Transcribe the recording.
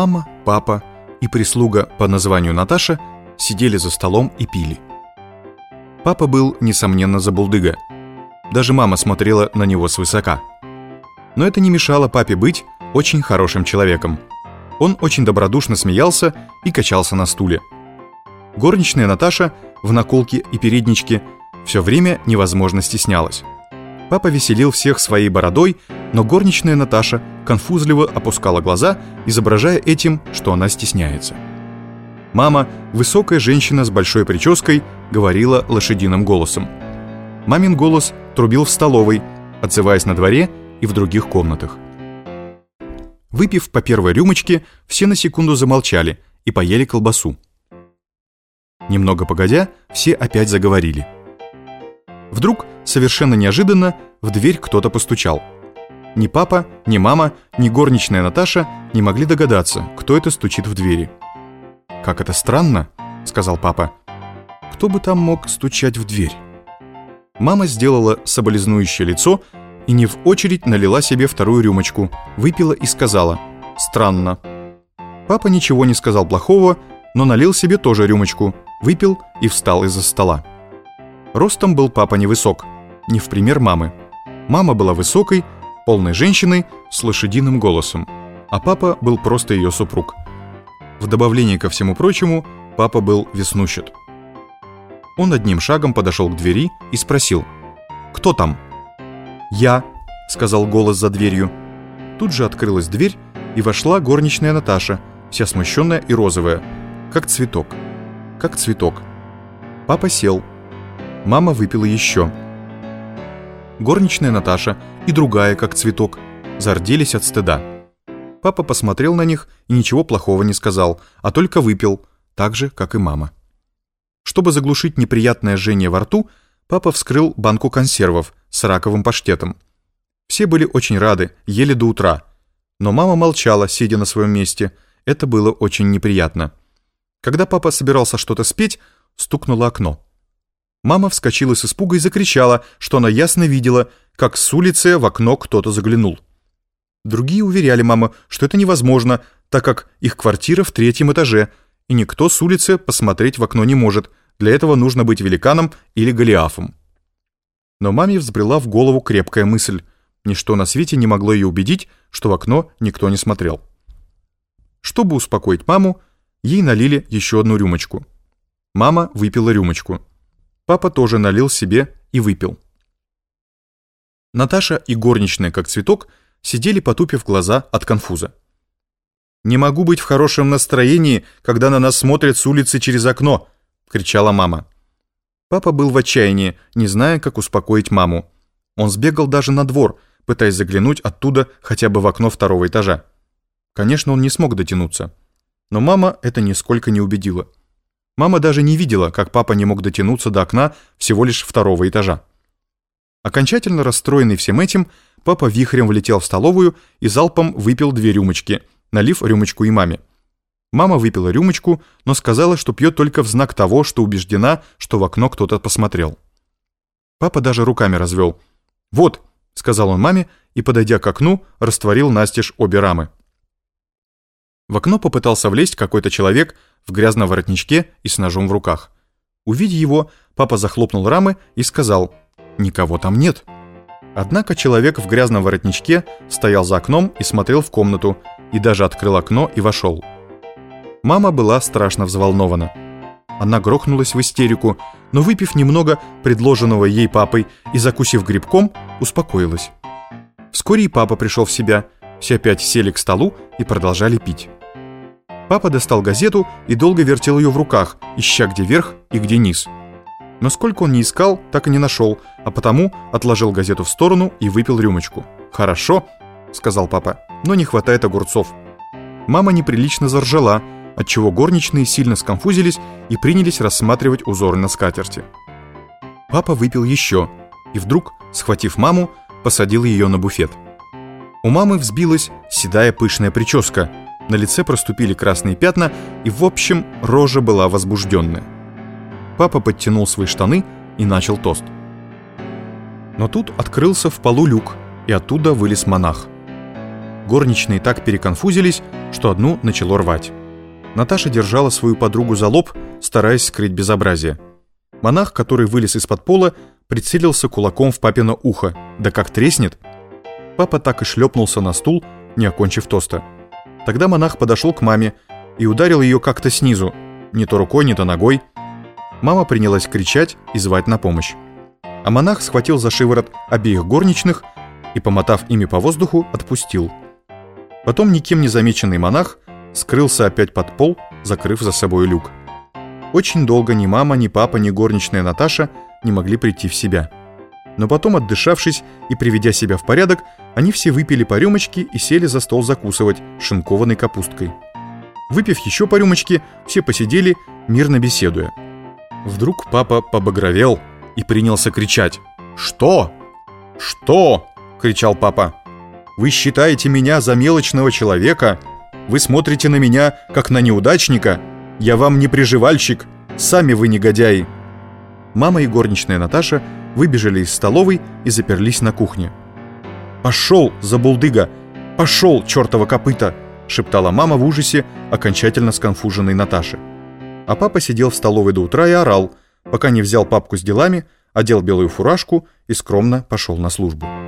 Мама, папа и прислуга по названию Наташа сидели за столом и пили. Папа был, несомненно, забулдыга. Даже мама смотрела на него свысока. Но это не мешало папе быть очень хорошим человеком. Он очень добродушно смеялся и качался на стуле. Горничная Наташа в наколке и передничке все время невозможно стеснялась. Папа веселил всех своей бородой, но горничная Наташа конфузливо опускала глаза, изображая этим, что она стесняется. Мама, высокая женщина с большой прической, говорила лошадиным голосом. Мамин голос трубил в столовой, отзываясь на дворе и в других комнатах. Выпив по первой рюмочке, все на секунду замолчали и поели колбасу. Немного погодя, все опять заговорили. Вдруг, совершенно неожиданно, в дверь кто-то постучал. Ни папа, ни мама, ни горничная Наташа не могли догадаться, кто это стучит в двери. «Как это странно», — сказал папа. «Кто бы там мог стучать в дверь?» Мама сделала соболезнующее лицо и не в очередь налила себе вторую рюмочку, выпила и сказала: «Странно». Папа ничего не сказал плохого, но налил себе тоже рюмочку, выпил и встал из-за стола. Ростом был папа невысок, не в пример мамы. Мама была высокой, полной женщиной с лошадиным голосом, а папа был просто ее супруг. В добавление ко всему прочему, папа был веснущат. Он одним шагом подошел к двери и спросил: «Кто там?» «Я», — сказал голос за дверью. Тут же открылась дверь, и вошла горничная Наташа, вся смущенная и розовая, как цветок. Как цветок. Папа сел. Мама выпила еще. Горничная Наташа и другая, как цветок, зарделись от стыда. Папа посмотрел на них и ничего плохого не сказал, а только выпил, так же, как и мама. Чтобы заглушить неприятное жжение во рту, папа вскрыл банку консервов с раковым паштетом. Все были очень рады, ели до утра. Но мама молчала, сидя на своем месте. Это было очень неприятно. Когда папа собирался что-то спеть, стукнуло окно. Мама вскочила с испуга и закричала, что она ясно видела, как с улицы в окно кто-то заглянул. Другие уверяли маму, что это невозможно, так как их квартира в 3-м этаже, и никто с улицы посмотреть в окно не может, для этого нужно быть великаном или Голиафом. Но маме взбрела в голову крепкая мысль. Ничто на свете не могло ее убедить, что в окно никто не смотрел. Чтобы успокоить маму, ей налили еще одну рюмочку. Мама выпила рюмочку. Папа тоже налил себе и выпил. Наташа и горничная, как цветок, сидели, потупив глаза от конфуза. «Не могу быть в хорошем настроении, когда на нас смотрят с улицы через окно!» — кричала мама. Папа был в отчаянии, не зная, как успокоить маму. Он сбегал даже на двор, пытаясь заглянуть оттуда хотя бы в окно 2-го этажа. Конечно, он не смог дотянуться. Но мама это нисколько не убедила. Мама даже не видела, как папа не мог дотянуться до окна всего лишь 2-го этажа. Окончательно расстроенный всем этим, папа вихрем влетел в столовую и залпом выпил 2 рюмочки, налив рюмочку и маме. Мама выпила рюмочку, но сказала, что пьет только в знак того, что убеждена, что в окно кто-то посмотрел. Папа даже руками развел. «Вот», — сказал он маме и, подойдя к окну, растворил настежь обе рамы. В окно попытался влезть какой-то человек в грязном воротничке и с ножом в руках. Увидя его, папа захлопнул рамы и сказал: «Никого там нет». Однако человек в грязном воротничке стоял за окном и смотрел в комнату, и даже открыл окно и вошел. Мама была страшно взволнована. Она грохнулась в истерику, но, выпив немного предложенного ей папой и закусив грибком, успокоилась. Вскоре и папа пришел в себя, все опять сели к столу и продолжали пить. Папа достал газету и долго вертел ее в руках, ища где верх и где низ. Но сколько он ни искал, так и не нашел, а потому отложил газету в сторону и выпил рюмочку. «Хорошо», — сказал папа, — «но не хватает огурцов». Мама неприлично заржала, отчего горничные сильно сконфузились и принялись рассматривать узоры на скатерти. Папа выпил еще и вдруг, схватив маму, посадил ее на буфет. У мамы взбилась седая пышная прическа, на лице проступили красные пятна, и в общем рожа была возбужденная. Папа подтянул свои штаны и начал тост. Но тут открылся в полу люк, и оттуда вылез монах. Горничные так переконфузились, что одну начало рвать. Наташа держала свою подругу за лоб, стараясь скрыть безобразие. Монах, который вылез из-под пола, прицелился кулаком в папино ухо. Да как треснет! Папа так и шлепнулся на стул, не окончив тоста. Тогда монах подошел к маме и ударил ее как-то снизу, не то рукой, не то ногой. Мама принялась кричать и звать на помощь. А монах схватил за шиворот обеих горничных и, помотав ими по воздуху, отпустил. Потом никем не замеченный монах скрылся опять под пол, закрыв за собой люк. Очень долго ни мама, ни папа, ни горничная Наташа не могли прийти в себя. Но потом, отдышавшись и приведя себя в порядок, они все выпили по рюмочке и сели за стол закусывать шинкованной капусткой. Выпив еще по рюмочке, все посидели, мирно беседуя. Вдруг папа побагровел и принялся кричать. «Что? Что?» — кричал папа. «Вы считаете меня за мелочного человека? Вы смотрите на меня, как на неудачника? Я вам не приживальщик, сами вы негодяи!» Мама и горничная Наташа выбежали из столовой и заперлись на кухне. «Пошел, забулдыга! Пошел, чертова копыта!» — шептала мама в ужасе, окончательно сконфуженной Наташи. А папа сидел в столовой до утра и орал, пока не взял папку с делами, одел белую фуражку и скромно пошел на службу.